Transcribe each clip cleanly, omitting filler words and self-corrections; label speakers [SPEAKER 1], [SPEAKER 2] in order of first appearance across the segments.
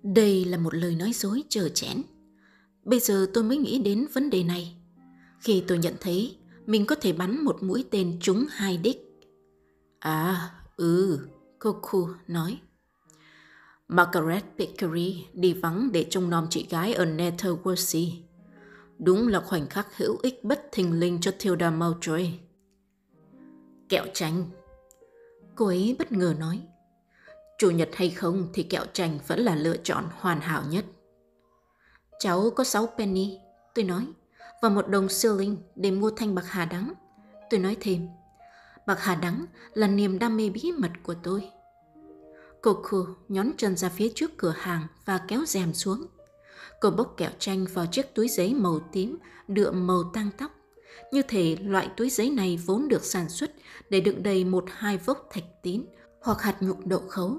[SPEAKER 1] Đây là một lời nói dối trơ trẽn. Bây giờ tôi mới nghĩ đến vấn đề này, khi tôi nhận thấy mình có thể bắn một mũi tên trúng 2 đích. À, Coco nói. Margaret Pickery đi vắng để trông nom chị gái ở Netherworthy. Đúng là khoảnh khắc hữu ích bất thình lình cho Tilda Mowbray. Kẹo chanh. Cô ấy bất ngờ nói. Chủ nhật hay không thì kẹo chanh vẫn là lựa chọn hoàn hảo nhất. Cháu có 6 penny, tôi nói, và 1 đồng sterling để mua thanh bạc hà đắng. Tôi nói thêm, bạc hà đắng là niềm đam mê bí mật của tôi. Coco nhón chân ra phía trước cửa hàng và kéo rèm xuống. Cô bốc kẹo chanh vào chiếc túi giấy màu tím đượm màu tang tóc. Như thể loại túi giấy này vốn được sản xuất để đựng đầy 1-2 vốc thạch tín hoặc hạt nhục đậu khấu.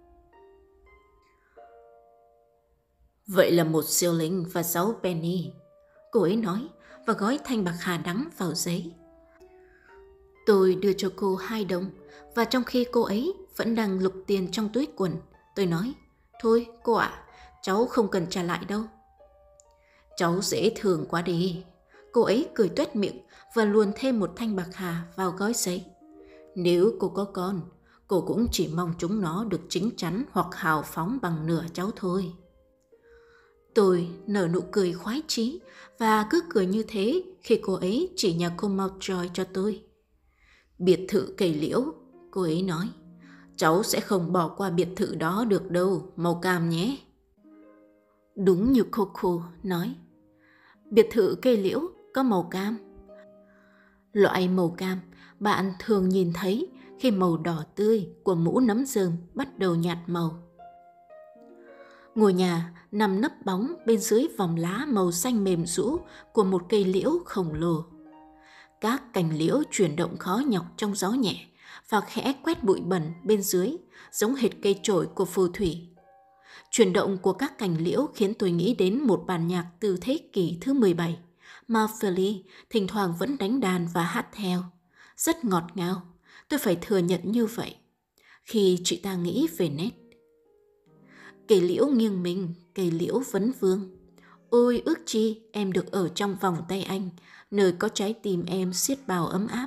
[SPEAKER 1] Vậy là 1 shilling và 6 penny, cô ấy nói và gói thanh bạc hà đắng vào giấy. Tôi đưa cho cô 2 đồng và trong khi cô ấy vẫn đang lục tiền trong túi quần, tôi nói, thôi cô ạ, cháu không cần trả lại đâu. Cháu dễ thương quá đi. Cô ấy cười tuét miệng và luồn thêm 1 thanh bạc hà vào gói giấy. Nếu cô có con, cô cũng chỉ mong chúng nó được chín chắn hoặc hào phóng bằng nửa cháu thôi. Tôi nở nụ cười khoái chí và cứ cười như thế khi cô ấy chỉ nhà cô Mountjoy cho tôi. Biệt thự cây liễu, cô ấy nói. Cháu sẽ không bỏ qua biệt thự đó được đâu, màu cam nhé. Đúng như Coco nói. Biệt thự cây liễu có màu cam. Loại màu cam bạn thường nhìn thấy khi màu đỏ tươi của mũ nấm rơm bắt đầu nhạt màu. Ngôi nhà nằm nấp bóng bên dưới vòng lá màu xanh mềm rũ của một cây liễu khổng lồ. Các cành liễu chuyển động khó nhọc trong gió nhẹ và khẽ quét bụi bẩn bên dưới, giống hệt cây chổi của phù thủy. Chuyển động của các cành liễu khiến tôi nghĩ đến một bản nhạc từ thế kỷ thứ 17 mà Philly thỉnh thoảng vẫn đánh đàn và hát theo. Rất ngọt ngào, tôi phải thừa nhận như vậy. Khi chị ta nghĩ về nét. Cây liễu nghiêng mình, cây liễu vấn vương. Ôi ước chi em được ở trong vòng tay anh, nơi có trái tim em xiết bao ấm áp.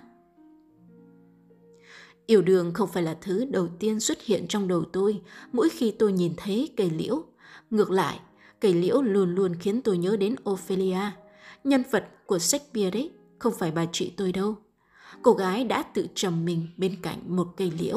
[SPEAKER 1] Yêu đương không phải là thứ đầu tiên xuất hiện trong đầu tôi mỗi khi tôi nhìn thấy cây liễu. Ngược lại, cây liễu luôn luôn khiến tôi nhớ đến Ophelia. Nhân vật của Shakespeare đấy, không phải bà chị tôi đâu. Cô gái đã tự trầm mình bên cạnh một cây liễu.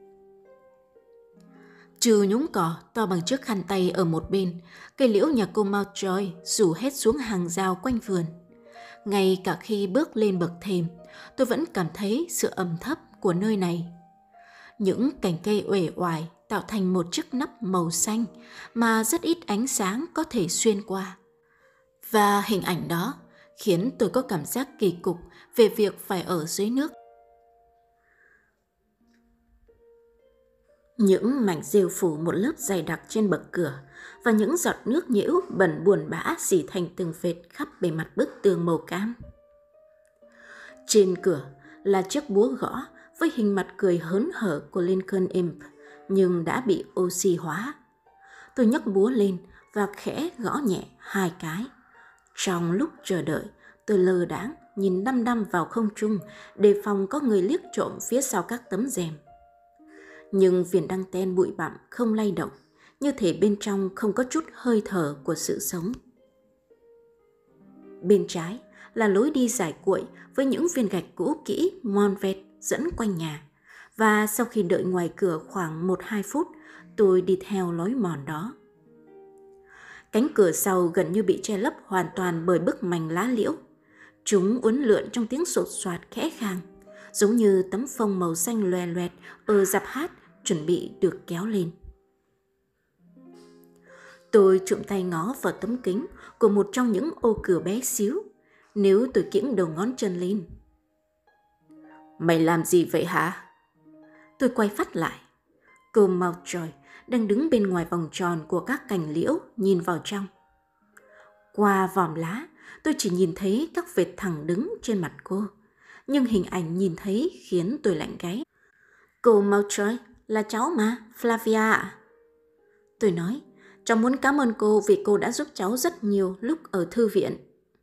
[SPEAKER 1] Trừ nhúng cỏ to bằng chiếc khăn tay ở một bên, cây liễu nhà cô Mountjoy rủ hết xuống hàng rào quanh vườn. Ngay cả khi bước lên bậc thềm, tôi vẫn cảm thấy sự ẩm thấp của nơi này. Những cành cây uể oải tạo thành một chiếc nắp màu xanh mà rất ít ánh sáng có thể xuyên qua. Và hình ảnh đó khiến tôi có cảm giác kỳ cục về việc phải ở dưới nước. Những mảnh rêu phủ một lớp dày đặc trên bậc cửa và những giọt nước nhiễu bẩn buồn bã rỉ thành từng vệt khắp bề mặt bức tường màu cam. Trên cửa là chiếc búa gõ với hình mặt cười hớn hở của Lincoln Imp nhưng đã bị oxy hóa. Tôi nhấc búa lên và khẽ gõ nhẹ 2 cái. Trong lúc chờ đợi, tôi lơ đãng nhìn đăm đăm vào không trung đề phòng có người liếc trộm phía sau các tấm rèm. Nhưng viền đăng ten bụi bặm không lay động, như thể bên trong không có chút hơi thở của sự sống. Bên trái là lối đi dài cuội với những viên gạch cũ kỹ mon vẹt dẫn quanh nhà, và sau khi đợi ngoài cửa khoảng 1-2 phút, tôi đi theo lối mòn đó. Cánh cửa sau gần như bị che lấp hoàn toàn bởi bức mành lá liễu. Chúng uốn lượn trong tiếng sột soạt khẽ khàng, giống như tấm phông màu xanh loè loẹt ở dạp hát chuẩn bị được kéo lên. Tôi chụm tay ngó vào tấm kính của một trong những ô cửa bé xíu. Nếu tôi kiễng đầu ngón chân lên. Mày làm gì vậy hả? Tôi quay phát lại. Cô Mountjoy đang đứng bên ngoài vòng tròn của các cành liễu nhìn vào trong. Qua vòm lá, tôi chỉ nhìn thấy các vệt thẳng đứng trên mặt cô. Nhưng hình ảnh nhìn thấy khiến tôi lạnh gáy. Cô Mountjoy là cháu mà, Flavia ạ. Tôi nói, Cháu muốn cảm ơn cô vì cô đã giúp cháu rất nhiều lúc ở thư viện.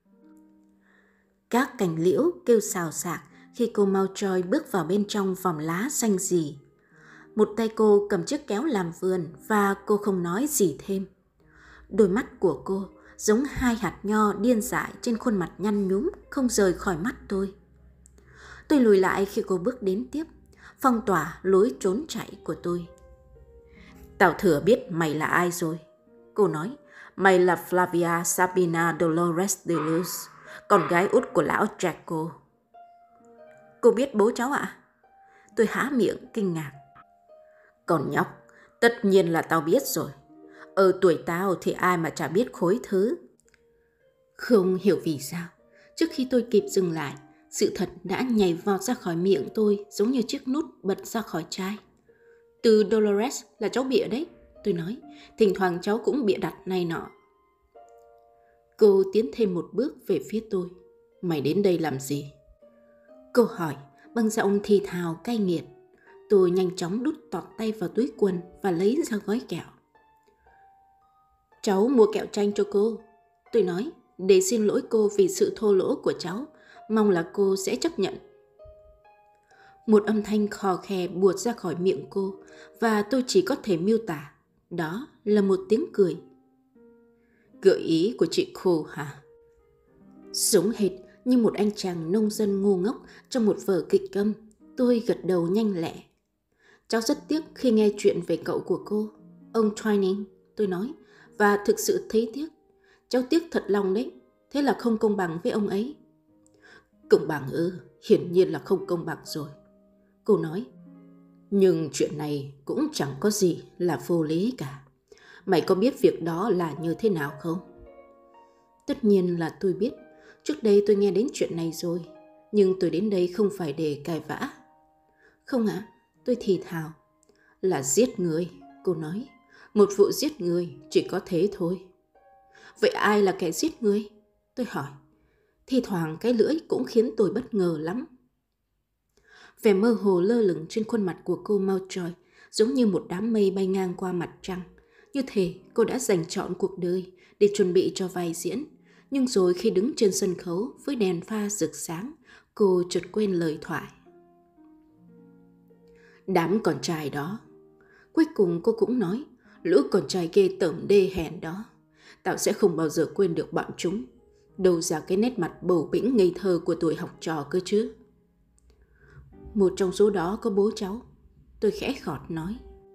[SPEAKER 1] Các cành liễu kêu xào xạc khi cô Mountjoy bước vào bên trong vòng lá xanh rì. Một tay cô cầm chiếc kéo làm vườn và cô không nói gì thêm. Đôi mắt của cô giống hai hạt nho điên dại trên khuôn mặt nhăn nhúm không rời khỏi mắt tôi. Tôi lùi lại khi cô bước đến tiếp, phong tỏa lối trốn chạy của tôi. Tao thừa biết mày là ai rồi. Cô nói, mày là Flavia Sabina Dolores de Luz, con gái út của lão Draco. Cô biết bố cháu ạ? Tôi há miệng kinh ngạc. Con nhóc, tất nhiên là tao biết rồi. Ở tuổi tao thì ai mà chả biết khối thứ. Không hiểu vì sao, trước khi tôi kịp dừng lại, sự thật đã nhảy vọt ra khỏi miệng tôi giống như chiếc nút bật ra khỏi chai. Từ Dolores là cháu bịa đấy, tôi nói. Thỉnh thoảng cháu cũng bịa đặt này nọ. Cô tiến thêm một bước về phía tôi. Mày đến đây làm gì? Cô hỏi bằng giọng thì thào cay nghiệt. Tôi nhanh chóng đút tọt tay vào túi quần và lấy ra gói kẹo. Cháu mua kẹo chanh cho cô, tôi nói, để xin lỗi cô vì sự thô lỗ của cháu. Mong là cô sẽ chấp nhận. Một âm thanh khò khè buột ra khỏi miệng cô và tôi chỉ có thể miêu tả. Đó là một tiếng cười. Gợi ý của chị Cô hả? Giống hệt như một anh chàng nông dân ngu ngốc trong một vở kịch câm. Tôi gật đầu nhanh lẹ. Cháu rất tiếc khi nghe chuyện về cậu của cô, ông Twining, tôi nói, và thực sự thấy tiếc. Cháu tiếc thật lòng đấy, thế là không công bằng với ông ấy. Công bằng ư? Hiển nhiên là không công bằng rồi. Cô nói, nhưng chuyện này cũng chẳng có gì là vô lý cả. Mày có biết việc đó là như thế nào không? Tất nhiên là tôi biết. Trước đây tôi nghe đến chuyện này rồi. Nhưng tôi đến đây không phải để cãi vã. Không ạ, tôi thì thào. Là giết người, cô nói. Một vụ giết người chỉ có thế thôi. Vậy ai là kẻ giết người? Tôi hỏi. Thi thoảng cái lưỡi cũng khiến tôi bất ngờ lắm. Vẻ mơ hồ lơ lửng trên khuôn mặt của cô Mountjoy giống như một đám mây bay ngang qua mặt trăng. Như thể cô đã dành trọn cuộc đời để chuẩn bị cho vai diễn. Nhưng rồi khi đứng trên sân khấu với đèn pha rực sáng, cô chợt quên lời thoại. Đám con trai đó. Cuối cùng cô cũng nói, lũ con trai ghê tởm đê hèn đó. Tao sẽ không bao giờ quên được bọn chúng. Đâu ra cái nét mặt bầu bĩnh ngây thơ của tuổi học trò cơ chứ. Một trong số đó có bố cháu. Tôi khẽ khọt nói.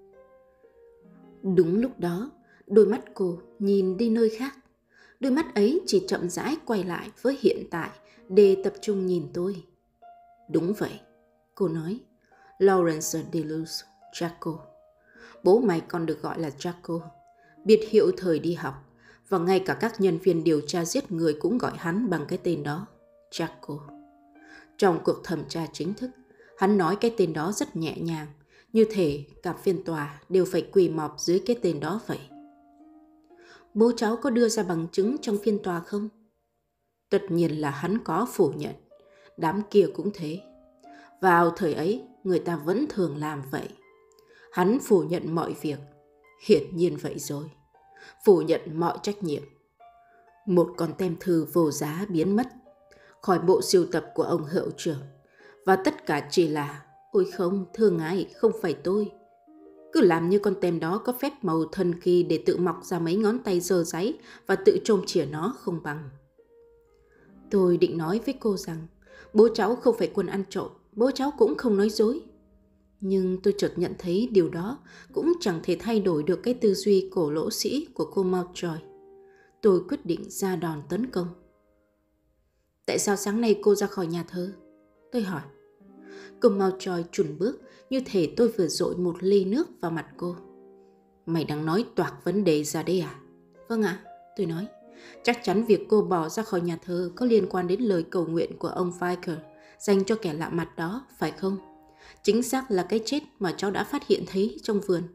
[SPEAKER 1] Đúng lúc đó, đôi mắt cô nhìn đi nơi khác. Đôi mắt ấy chỉ chậm rãi quay lại với hiện tại để tập trung nhìn tôi. Đúng vậy, cô nói. Lawrence de Luz, Draco. Bố mày còn được gọi là Draco, biệt hiệu thời đi học. Và ngay cả các nhân viên điều tra giết người cũng gọi hắn bằng cái tên đó, Draco. Trong cuộc thẩm tra chính thức, hắn nói cái tên đó rất nhẹ nhàng, như thể cả phiên tòa đều phải quỳ mọp dưới cái tên đó vậy. Bố cháu có đưa ra bằng chứng trong phiên tòa không? Tất nhiên là hắn có phủ nhận. Đám kia cũng thế. Vào thời ấy, người ta vẫn thường làm vậy. Hắn phủ nhận mọi việc. Hiển nhiên vậy rồi. Phủ nhận mọi trách nhiệm. Một con tem thư vô giá biến mất khỏi bộ sưu tập của ông hiệu trưởng. Và tất cả chỉ là, ôi không, thưa ngài, không phải tôi. Cứ làm như con tem đó có phép màu thần kỳ để tự mọc ra mấy ngón tay dơ dáy và tự trôm chìa nó không bằng. Tôi định nói với cô rằng bố cháu không phải quân ăn trộm, bố cháu cũng không nói dối. Nhưng tôi chợt nhận thấy điều đó cũng chẳng thể thay đổi được cái tư duy cổ lỗ sĩ của cô Mountjoy. Tôi quyết định ra đòn tấn công. Tại sao sáng nay cô ra khỏi nhà thơ? Tôi hỏi. Cô Mountjoy chùn bước như thể tôi vừa dội một ly nước vào mặt cô. Mày đang nói toạc vấn đề ra đây à? Vâng ạ, tôi nói. Chắc chắn việc cô bỏ ra khỏi nhà thơ có liên quan đến lời cầu nguyện của ông Vicker dành cho kẻ lạ mặt đó, phải không? Chính xác là cái chết mà cháu đã phát hiện thấy trong vườn.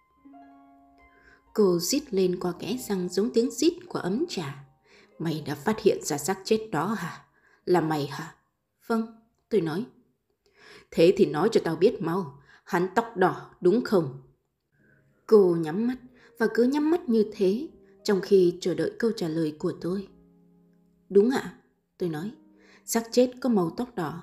[SPEAKER 1] Cô rít lên qua kẽ răng giống tiếng rít của ấm trà. Mày đã phát hiện ra xác chết đó hả? Là mày hả? Vâng, tôi nói. Thế thì nói cho tao biết mau, hắn tóc đỏ đúng không? Cô nhắm mắt và cứ nhắm mắt như thế trong khi chờ đợi câu trả lời của tôi. Đúng ạ, tôi nói, xác chết có màu tóc đỏ.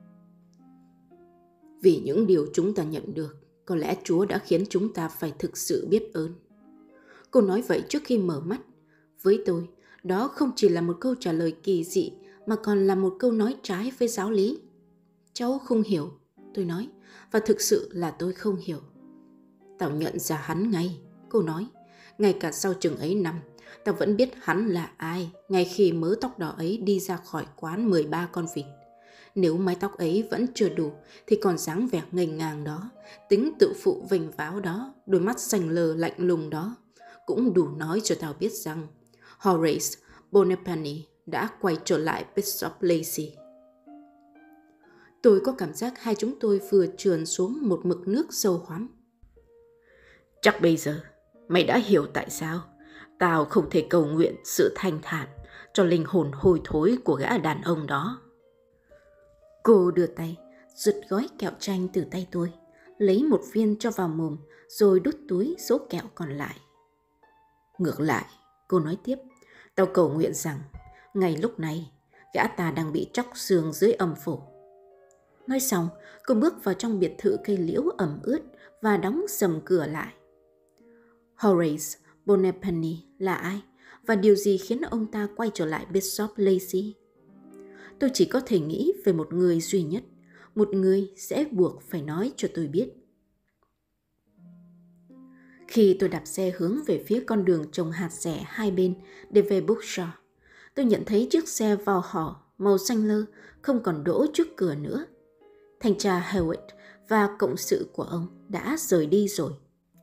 [SPEAKER 1] Vì những điều chúng ta nhận được, có lẽ Chúa đã khiến chúng ta phải thực sự biết ơn. Cô nói vậy trước khi mở mắt. Với tôi, đó không chỉ là một câu trả lời kỳ dị mà còn là một câu nói trái với giáo lý. Cháu không hiểu, tôi nói, và thực sự là tôi không hiểu. Tao nhận ra hắn ngay, cô nói. Ngay cả sau chừng ấy năm, tao vẫn biết hắn là ai ngay khi mớ tóc đỏ ấy đi ra khỏi quán 13 con vịt. Nếu mái tóc ấy vẫn chưa đủ thì còn dáng vẻ ngây ngàng đó, tính tự phụ vênh váo đó, đôi mắt xanh lờ lạnh lùng đó cũng đủ nói cho tao biết rằng Horace Bonaparte đã quay trở lại Bishop Lacy. Tôi có cảm giác hai chúng tôi vừa trườn xuống một mực nước sâu hoắm. Chắc bây giờ mày đã hiểu tại sao tao không thể cầu nguyện sự thanh thản cho linh hồn hôi thối của gã đàn ông đó. Cô đưa tay, giật gói kẹo chanh từ tay tôi, lấy một viên cho vào mồm rồi đút túi số kẹo còn lại. Ngược lại, cô nói tiếp, tao cầu nguyện rằng ngay lúc này gã ta đang bị tróc xương dưới âm phủ. Nói xong, cô bước vào trong biệt thự cây liễu ẩm ướt và đóng sầm cửa lại. Horace Bonaparte là ai và điều gì khiến ông ta quay trở lại Bishop Lacy? Tôi chỉ có thể nghĩ về một người duy nhất, một người sẽ buộc phải nói cho tôi biết. Khi tôi đạp xe hướng về phía con đường trồng hạt rẻ hai bên để về Bookshire, tôi nhận thấy chiếc xe vào hỏ màu xanh lơ không còn đỗ trước cửa nữa. Thanh tra Hewitt và cộng sự của ông đã rời đi rồi.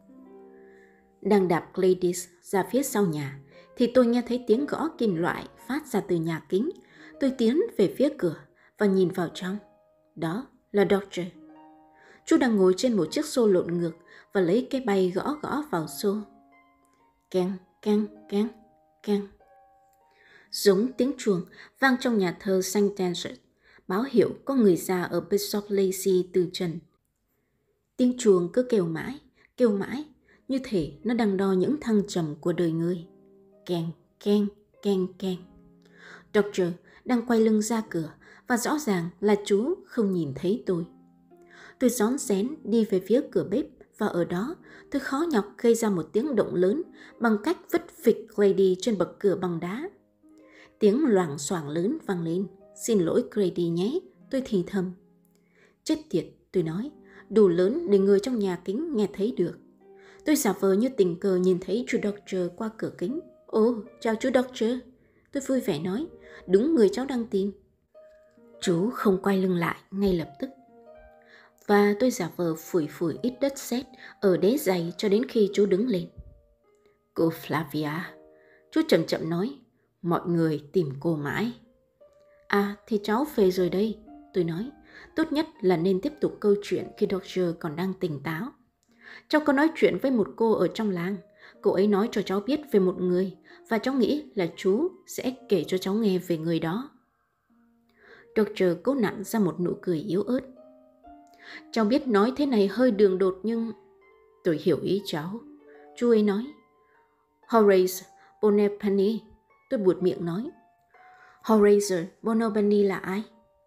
[SPEAKER 1] Đang đạp Gladys ra phía sau nhà thì tôi nghe thấy tiếng gõ kim loại phát ra từ nhà kính. Tôi tiến về phía cửa và nhìn vào trong. Đó là Doctor. Chú đang ngồi trên một chiếc xô lộn ngược và lấy cái bay gõ vào xô. Keng, keng, keng, keng. Giống tiếng chuông vang trong nhà thờ Saint Vincent, báo hiệu có người già ở Bishop Lacy từ trần. Tiếng chuông cứ kêu mãi, như thể nó đang đo những thăng trầm của đời người. Keng, keng, keng, keng. Doctor đang quay lưng ra cửa và rõ ràng là chú không nhìn thấy tôi. Tôi rón rén đi về phía cửa bếp và ở đó tôi khó nhọc gây ra một tiếng động lớn bằng cách vứt phịch Grady trên bậc cửa bằng đá. Tiếng loảng xoảng lớn vang lên. Xin lỗi Grady nhé, tôi thì thầm. Chết tiệt, tôi nói, đủ lớn để người trong nhà kính nghe thấy được. Tôi giả vờ như tình cờ nhìn thấy chú Doctor qua cửa kính. Ồ, chào chú Doctor. Tôi vui vẻ nói, đúng người cháu đang tìm. Chú không quay lưng lại ngay lập tức. Và tôi giả vờ phủi ít đất sét ở đế giày cho đến khi chú đứng lên. Cô Flavia, chú chậm chậm nói, mọi người tìm cô mãi. À thì cháu về rồi đây, tôi nói. Tốt nhất là nên tiếp tục câu chuyện khi Doctor còn đang tỉnh táo. Cháu có nói chuyện với một cô ở trong làng. Cô ấy nói cho cháu biết về một người và cháu nghĩ là chú sẽ kể cho cháu nghe về người đó. Doctor cố nặn ra một nụ cười yếu ớt. Cháu biết nói thế này hơi đường đột nhưng... Tôi hiểu ý cháu. Chú ấy nói. Horace Bonaparte, tôi buột miệng nói. Horace Bonaparte là ai?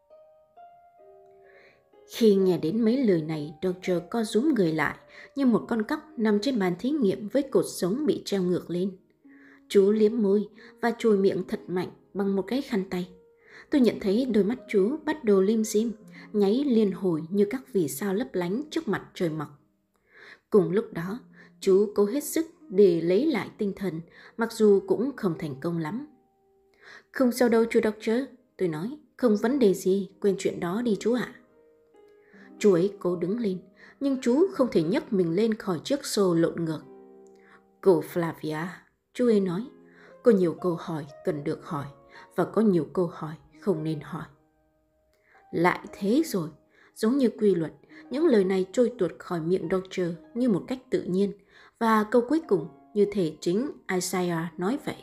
[SPEAKER 1] Khi nghe đến mấy lời này, Doctor co rúm người lại như một con cóc nằm trên bàn thí nghiệm với cột sống bị treo ngược lên. Chú liếm môi và chùi miệng thật mạnh bằng một cái khăn tay. Tôi nhận thấy đôi mắt chú bắt đầu lim dim, nháy liên hồi như các vì sao lấp lánh trước mặt trời mọc. Cùng lúc đó, chú cố hết sức để lấy lại tinh thần, mặc dù cũng không thành công lắm. Không sao đâu chú Doctor, tôi nói, không vấn đề gì, quên chuyện đó đi chú ạ. Chú ấy cố đứng lên, nhưng chú không thể nhấc mình lên khỏi chiếc xô lộn ngược. Cô Flavia, chú ấy nói, có nhiều câu hỏi cần được hỏi và có nhiều câu hỏi không nên hỏi. Lại thế rồi, giống như quy luật, những lời này trôi tuột khỏi miệng Doctor như một cách tự nhiên và câu cuối cùng như thể chính Isaiah nói vậy.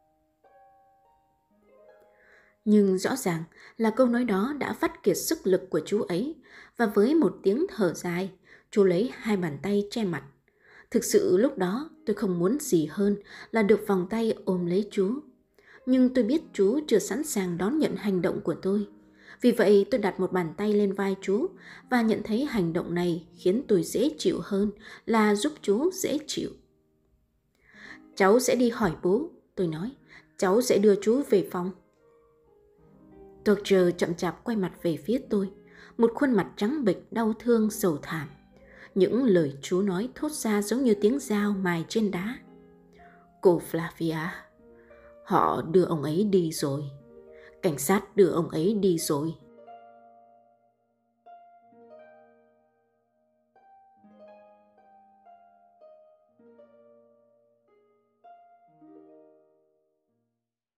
[SPEAKER 1] Nhưng rõ ràng là câu nói đó đã vắt kiệt sức lực của chú ấy và với một tiếng thở dài, chú lấy hai bàn tay che mặt. Thực sự lúc đó tôi không muốn gì hơn là được vòng tay ôm lấy chú. Nhưng tôi biết chú chưa sẵn sàng đón nhận hành động của tôi. Vì vậy tôi đặt một bàn tay lên vai chú và nhận thấy hành động này khiến tôi dễ chịu hơn là giúp chú dễ chịu. Cháu sẽ đi hỏi bố, tôi nói. Cháu sẽ đưa chú về phòng. Dr. chậm chạp quay mặt về phía tôi, một khuôn mặt trắng bệch đau thương sầu thảm. Những lời chú nói thốt ra giống như tiếng dao mài trên đá. Cô Flavia, họ đưa ông ấy đi rồi. Cảnh sát đưa ông ấy đi rồi.